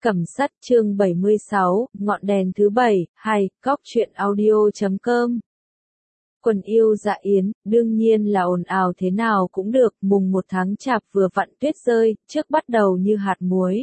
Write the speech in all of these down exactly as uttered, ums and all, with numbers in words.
Cẩm Sắt chương bảy mươi sáu, ngọn đèn thứ bảy, hai, cóc truyện audio chấm com. Quần yêu dạ yến, đương nhiên là ồn ào thế nào cũng được, mùng một tháng chạp vừa vặn tuyết rơi, trước bắt đầu như hạt muối.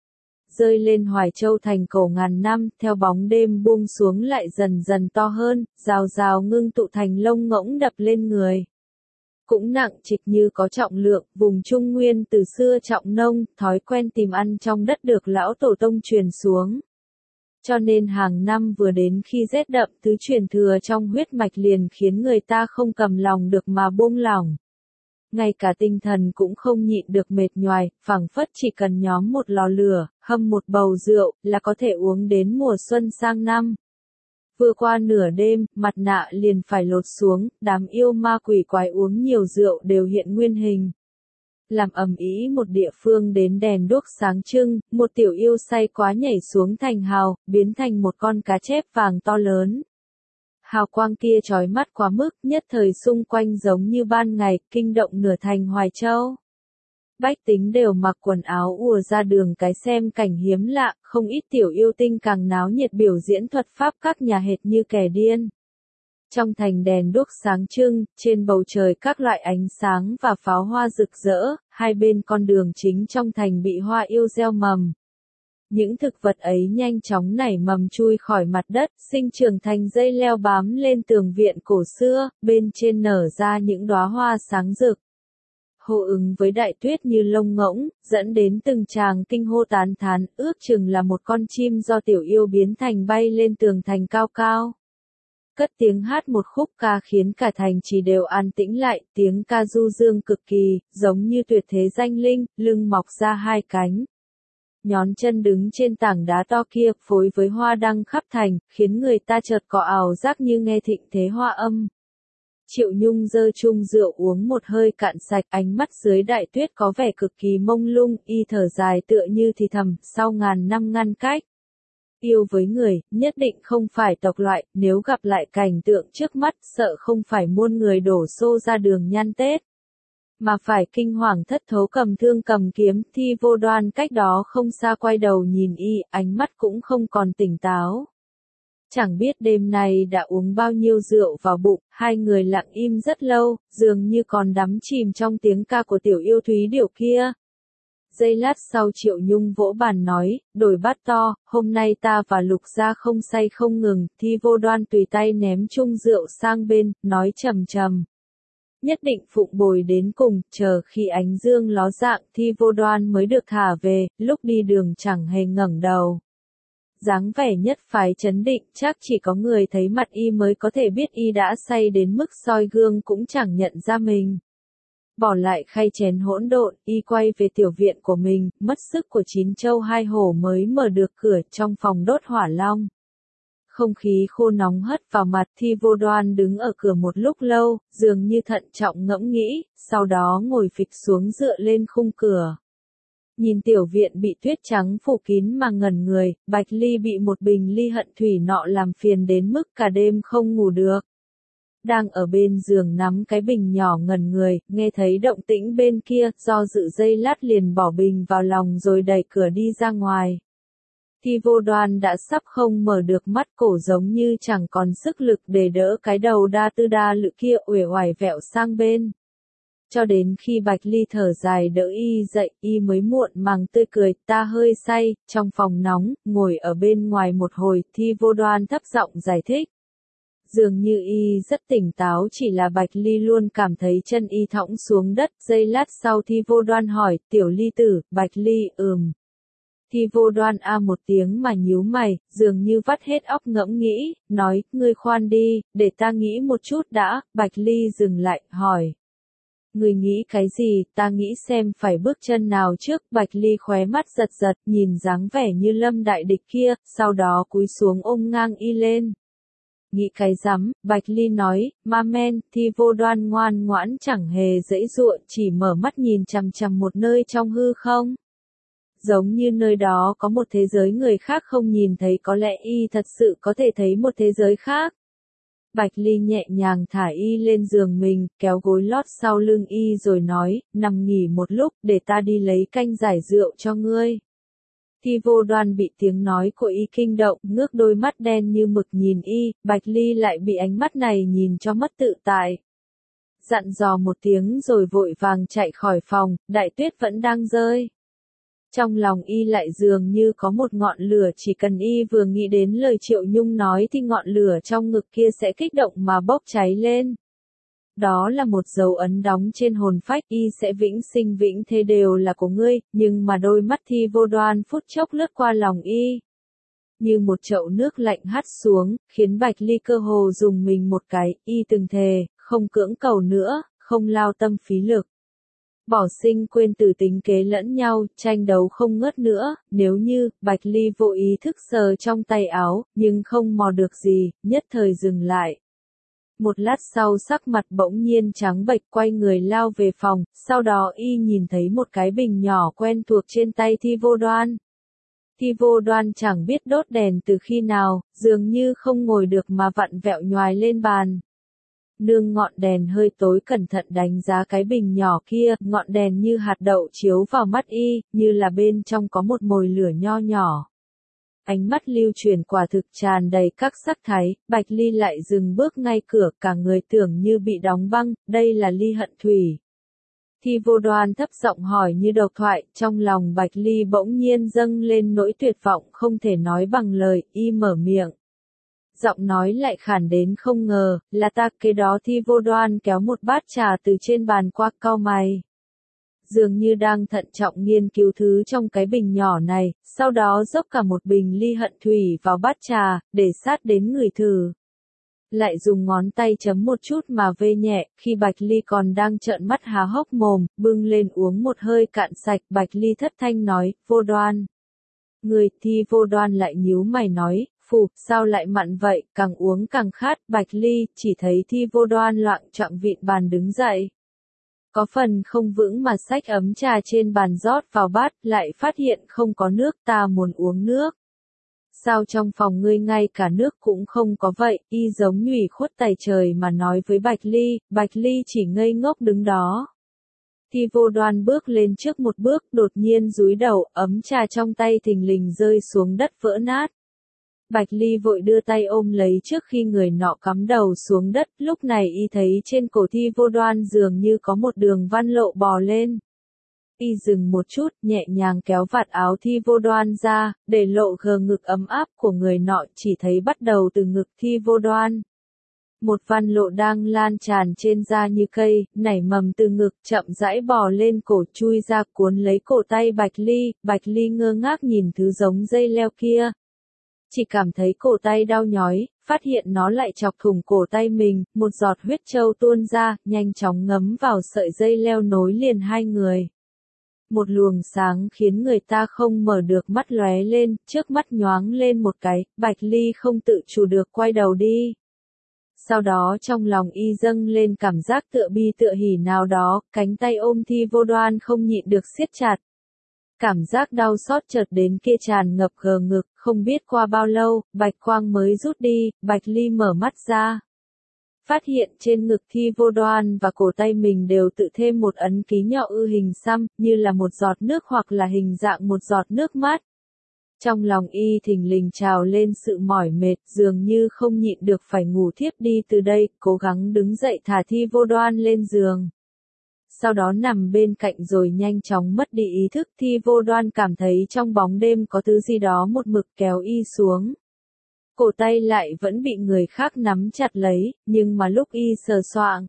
Rơi lên Hoài Châu thành cổ ngàn năm, theo bóng đêm buông xuống lại dần dần to hơn, rào rào ngưng tụ thành lông ngỗng đập lên người. Cũng nặng trịch như có trọng lượng, vùng Trung Nguyên từ xưa trọng nông, thói quen tìm ăn trong đất được lão tổ tông truyền xuống. Cho nên hàng năm vừa đến khi rét đậm, thứ truyền thừa trong huyết mạch liền khiến người ta không cầm lòng được mà buông lỏng. Ngay cả tinh thần cũng không nhịn được mệt nhoài, phảng phất chỉ cần nhóm một lò lửa, hâm một bầu rượu, là có thể uống đến mùa xuân sang năm. Vừa qua nửa đêm, mặt nạ liền phải lột xuống, đám yêu ma quỷ quái uống nhiều rượu đều hiện nguyên hình. Làm ầm ĩ một địa phương đến đèn đuốc sáng trưng, một tiểu yêu say quá nhảy xuống thành hào, biến thành một con cá chép vàng to lớn. Hào quang kia chói mắt quá mức, nhất thời xung quanh giống như ban ngày, kinh động nửa thành Hoài Châu. Bách tính đều mặc quần áo ùa ra đường cái xem cảnh hiếm lạ, không ít tiểu yêu tinh càng náo nhiệt biểu diễn thuật pháp các nhà hệt như kẻ điên. Trong thành đèn đuốc sáng trưng, trên bầu trời các loại ánh sáng và pháo hoa rực rỡ, hai bên con đường chính trong thành bị hoa yêu gieo mầm. Những thực vật ấy nhanh chóng nảy mầm chui khỏi mặt đất, sinh trưởng thành dây leo bám lên tường viện cổ xưa, bên trên nở ra những đóa hoa sáng rực. Hô ứng với đại tuyết như lông ngỗng, dẫn đến từng tràng kinh hô tán thán, ước chừng là một con chim do tiểu yêu biến thành bay lên tường thành cao cao. Cất tiếng hát một khúc ca khiến cả thành trì đều an tĩnh lại, tiếng ca du dương cực kỳ, giống như tuyệt thế danh linh, lưng mọc ra hai cánh. Nhón chân đứng trên tảng đá to kia, phối với hoa đăng khắp thành, khiến người ta chợt có ảo giác như nghe thịnh thế hoa âm. Triệu Nhung giơ chung rượu uống một hơi cạn sạch, ánh mắt dưới đại tuyết có vẻ cực kỳ mông lung, y thở dài tựa như thì thầm, sau ngàn năm ngăn cách. Yêu với người, nhất định không phải tộc loại, nếu gặp lại cảnh tượng trước mắt, sợ không phải muôn người đổ xô ra đường nhăn Tết. Mà phải kinh hoàng thất thố cầm thương cầm kiếm, Thi Vô Đoan cách đó không xa quay đầu nhìn y, ánh mắt cũng không còn tỉnh táo. Chẳng biết đêm nay đã uống bao nhiêu rượu vào bụng, hai người lặng im rất lâu, dường như còn đắm chìm trong tiếng ca của tiểu yêu Thúy Điểu kia. Giây lát sau Triệu Nhung vỗ bàn nói, đổi bát to, hôm nay ta và Lục gia không say không ngừng, Thi Vô Đoan tùy tay ném chung rượu sang bên, nói trầm trầm. Nhất định phụng bồi đến cùng, chờ khi ánh dương ló dạng, Thi Vô Đoan mới được thả về, lúc đi đường chẳng hề ngẩng đầu. Dáng vẻ nhất phái chấn định, chắc chỉ có người thấy mặt y mới có thể biết y đã say đến mức soi gương cũng chẳng nhận ra mình. Bỏ lại khay chén hỗn độn, y quay về tiểu viện của mình, mất sức của chín châu hai hổ mới mở được cửa, trong phòng đốt hỏa long. Không khí khô nóng hất vào mặt, Thi Vô Đoan đứng ở cửa một lúc lâu, dường như thận trọng ngẫm nghĩ, sau đó ngồi phịch xuống dựa lên khung cửa. Nhìn tiểu viện bị tuyết trắng phủ kín mà ngẩn người, Bạch Ly bị một bình ly hận thủy nọ làm phiền đến mức cả đêm không ngủ được. Đang ở bên giường nắm cái bình nhỏ ngẩn người, nghe thấy động tĩnh bên kia, do dự giây lát liền bỏ bình vào lòng rồi đẩy cửa đi ra ngoài. Thi Vô Đoan đã sắp không mở được mắt, cổ giống như chẳng còn sức lực để đỡ cái đầu đa tư đa lự kia uể oải vẹo sang bên. Cho đến khi Bạch Ly thở dài đỡ y dậy, y mới muộn màng tươi cười, ta hơi say, trong phòng nóng, ngồi ở bên ngoài một hồi, Thi Vô Đoan thấp giọng giải thích. Dường như y rất tỉnh táo, chỉ là Bạch Ly luôn cảm thấy chân y thõng xuống đất, giây lát sau Thi Vô Đoan hỏi, tiểu ly tử, Bạch Ly, ừm. Thi Vô Đoan a một tiếng mà nhíu mày, dường như vắt hết óc ngẫm nghĩ, nói, ngươi khoan đi, để ta nghĩ một chút đã, Bạch Ly dừng lại, hỏi. Ngươi nghĩ cái gì, ta nghĩ xem phải bước chân nào trước, Bạch Ly khóe mắt giật giật, nhìn dáng vẻ như lâm đại địch kia, sau đó cúi xuống ôm ngang y lên. Nghĩ cái rắm, Bạch Ly nói, ma men, Thi Vô Đoan ngoan ngoãn chẳng hề dãy dụa, chỉ mở mắt nhìn chằm chằm một nơi trong hư không. Giống như nơi đó có một thế giới người khác không nhìn thấy, có lẽ y thật sự có thể thấy một thế giới khác. Bạch Ly nhẹ nhàng thả y lên giường mình, kéo gối lót sau lưng y rồi nói, nằm nghỉ một lúc, để ta đi lấy canh giải rượu cho ngươi. Thi Vô Đoan bị tiếng nói của y kinh động, ngước đôi mắt đen như mực nhìn y, Bạch Ly lại bị ánh mắt này nhìn cho mất tự tại. Dặn dò một tiếng rồi vội vàng chạy khỏi phòng, đại tuyết vẫn đang rơi. Trong lòng y lại dường như có một ngọn lửa, chỉ cần y vừa nghĩ đến lời Triệu Nhung nói thì ngọn lửa trong ngực kia sẽ kích động mà bốc cháy lên. Đó là một dấu ấn đóng trên hồn phách, y sẽ vĩnh sinh vĩnh thế đều là của ngươi, nhưng mà đôi mắt Thi Vô Đoan phút chốc lướt qua lòng y. Như một chậu nước lạnh hắt xuống, khiến Bạch Ly cơ hồ dùng mình một cái, y từng thề, không cưỡng cầu nữa, không lao tâm phí lực. Bỏ sinh quên tử tính kế lẫn nhau, tranh đấu không ngớt nữa, nếu như, Bạch Ly vô ý thức sờ trong tay áo, nhưng không mò được gì, nhất thời dừng lại. Một lát sau sắc mặt bỗng nhiên trắng bệch quay người lao về phòng, sau đó y nhìn thấy một cái bình nhỏ quen thuộc trên tay Thi Vô Đoan. Thi Vô Đoan chẳng biết đốt đèn từ khi nào, dường như không ngồi được mà vặn vẹo nhoài lên bàn. Nương ngọn đèn hơi tối cẩn thận đánh giá cái bình nhỏ kia, ngọn đèn như hạt đậu chiếu vào mắt y, như là bên trong có một mồi lửa nho nhỏ. Ánh mắt lưu chuyển quả thực tràn đầy các sắc thái, Bạch Ly lại dừng bước ngay cửa, cả người tưởng như bị đóng băng, đây là ly hận thủy. Thi Vô Đoan thấp giọng hỏi như độc thoại, trong lòng Bạch Ly bỗng nhiên dâng lên nỗi tuyệt vọng không thể nói bằng lời, y mở miệng. Giọng nói lại khản đến không ngờ, là ta, kế đó Thi Vô Đoan kéo một bát trà từ trên bàn qua, cau mày. Dường như đang thận trọng nghiên cứu thứ trong cái bình nhỏ này, sau đó dốc cả một bình ly hận thủy vào bát trà, để sát đến người thử. Lại dùng ngón tay chấm một chút mà vê nhẹ, khi Bạch Ly còn đang trợn mắt há hốc mồm, bưng lên uống một hơi cạn sạch, Bạch Ly thất thanh nói, Vô Đoan. Người, Thi Vô Đoan lại nhíu mày nói, phù, sao lại mặn vậy, càng uống càng khát, Bạch Ly, chỉ thấy Thi Vô Đoan loạng choạng vịn bàn đứng dậy. Có phần không vững mà xách ấm trà trên bàn rót vào bát, lại phát hiện không có nước, ta muốn uống nước. Sao trong phòng ngươi ngay cả nước cũng không có vậy, y giống như ủy khuất tày trời mà nói với Bạch Ly, Bạch Ly chỉ ngây ngốc đứng đó. Thi Vô Đoan bước lên trước một bước, đột nhiên dúi đầu, ấm trà trong tay thình lình rơi xuống đất vỡ nát. Bạch Ly vội đưa tay ôm lấy trước khi người nọ cắm đầu xuống đất, lúc này y thấy trên cổ Thi Vô Đoan dường như có một đường văn lộ bò lên. Y dừng một chút, nhẹ nhàng kéo vạt áo Thi Vô Đoan ra, để lộ gờ ngực ấm áp của người nọ, chỉ thấy bắt đầu từ ngực Thi Vô Đoan. Một văn lộ đang lan tràn trên da như cây, nảy mầm từ ngực, chậm rãi bò lên cổ, chui ra cuốn lấy cổ tay Bạch Ly, Bạch Ly ngơ ngác nhìn thứ giống dây leo kia. Chỉ cảm thấy cổ tay đau nhói, phát hiện nó lại chọc thủng cổ tay mình, một giọt huyết trâu tuôn ra, nhanh chóng ngấm vào sợi dây leo nối liền hai người. Một luồng sáng khiến người ta không mở được mắt lóe lên, trước mắt nhoáng lên một cái, Bạch Ly không tự chủ được quay đầu đi. Sau đó trong lòng y dâng lên cảm giác tựa bi tựa hỉ nào đó, cánh tay ôm Thi Vô Đoan không nhịn được siết chặt. Cảm giác đau xót chợt đến kia tràn ngập gờ ngực, không biết qua bao lâu, bạch quang mới rút đi, Bạch Ly mở mắt ra. Phát hiện trên ngực Thi Vô Đoan và cổ tay mình đều tự thêm một ấn ký nhỏ ư hình xăm, như là một giọt nước hoặc là hình dạng một giọt nước mát. Trong lòng y thình lình trào lên sự mỏi mệt, dường như không nhịn được phải ngủ thiếp đi từ đây, cố gắng đứng dậy thả Thi Vô Đoan lên giường. Sau đó nằm bên cạnh rồi nhanh chóng mất đi ý thức. Thi Vô Đoan cảm thấy trong bóng đêm có thứ gì đó một mực kéo y xuống. Cổ tay lại vẫn bị người khác nắm chặt lấy, nhưng mà lúc y sờ soạng,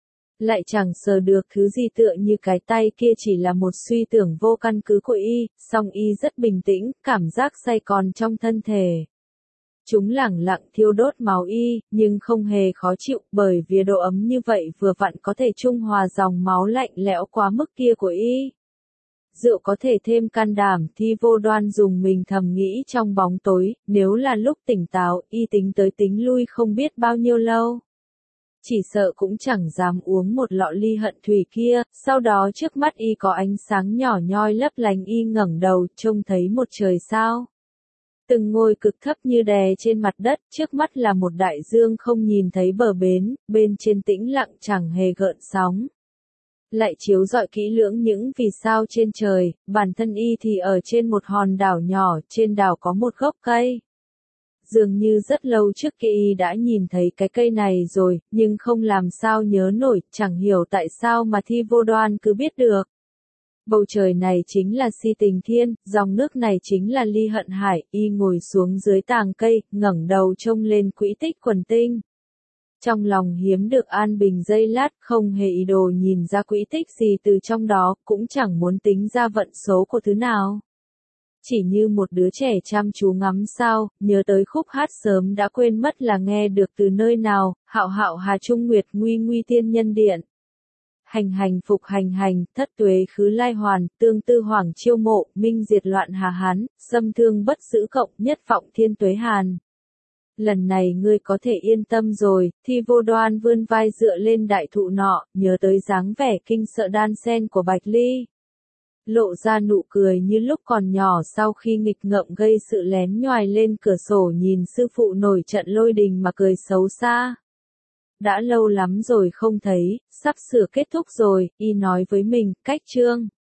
lại chẳng sờ được thứ gì, tựa như cái tay kia chỉ là một suy tưởng vô căn cứ của y, song y rất bình tĩnh, cảm giác say còn trong thân thể. Chúng lẳng lặng thiêu đốt máu y, nhưng không hề khó chịu, bởi vì độ ấm như vậy vừa vặn có thể trung hòa dòng máu lạnh lẽo quá mức kia của y. Rượu có thể thêm can đảm, Thi Vô Đoan dùng mình thầm nghĩ trong bóng tối, nếu là lúc tỉnh táo, y tính tới tính lui không biết bao nhiêu lâu. Chỉ sợ cũng chẳng dám uống một lọ ly hận thủy kia, sau đó trước mắt y có ánh sáng nhỏ nhoi lấp lánh, y ngẩng đầu, trông thấy một trời sao. Từng ngôi cực thấp như đè trên mặt đất, trước mắt là một đại dương không nhìn thấy bờ bến, bên trên tĩnh lặng chẳng hề gợn sóng. lại chiếu rọi kỹ lưỡng những vì sao trên trời, bản thân y thì ở trên một hòn đảo nhỏ, trên đảo có một gốc cây. Dường như rất lâu trước kia y đã nhìn thấy cái cây này rồi, nhưng không làm sao nhớ nổi, chẳng hiểu tại sao mà Thi Vô Đoan cứ biết được. Bầu trời này chính là Si Tình Thiên, dòng nước này chính là Ly Hận Hải, y ngồi xuống dưới tàng cây, ngẩng đầu trông lên quỹ tích quần tinh. Trong lòng hiếm được an bình giây lát, không hề ý đồ nhìn ra quỹ tích gì từ trong đó, cũng chẳng muốn tính ra vận số của thứ nào. Chỉ như một đứa trẻ chăm chú ngắm sao, nhớ tới khúc hát sớm đã quên mất là nghe được từ nơi nào, hạo hạo hà trung nguyệt nguy nguy tiên nhân điện. Hành hành phục hành hành, thất tuế khứ lai hoàn, tương tư hoàng chiêu mộ, minh diệt loạn hà hán, xâm thương bất giữ cộng, nhất vọng thiên tuế hàn. Lần này ngươi có thể yên tâm rồi, Thi Vô Đoan vươn vai dựa lên đại thụ nọ, nhớ tới dáng vẻ kinh sợ đan sen của Bạch Ly. Lộ ra nụ cười như lúc còn nhỏ sau khi nghịch ngợm gây sự lén nhoài lên cửa sổ nhìn sư phụ nổi trận lôi đình mà cười xấu xa. Đã lâu lắm rồi không thấy, sắp sửa kết thúc rồi, y nói với mình, cách chương.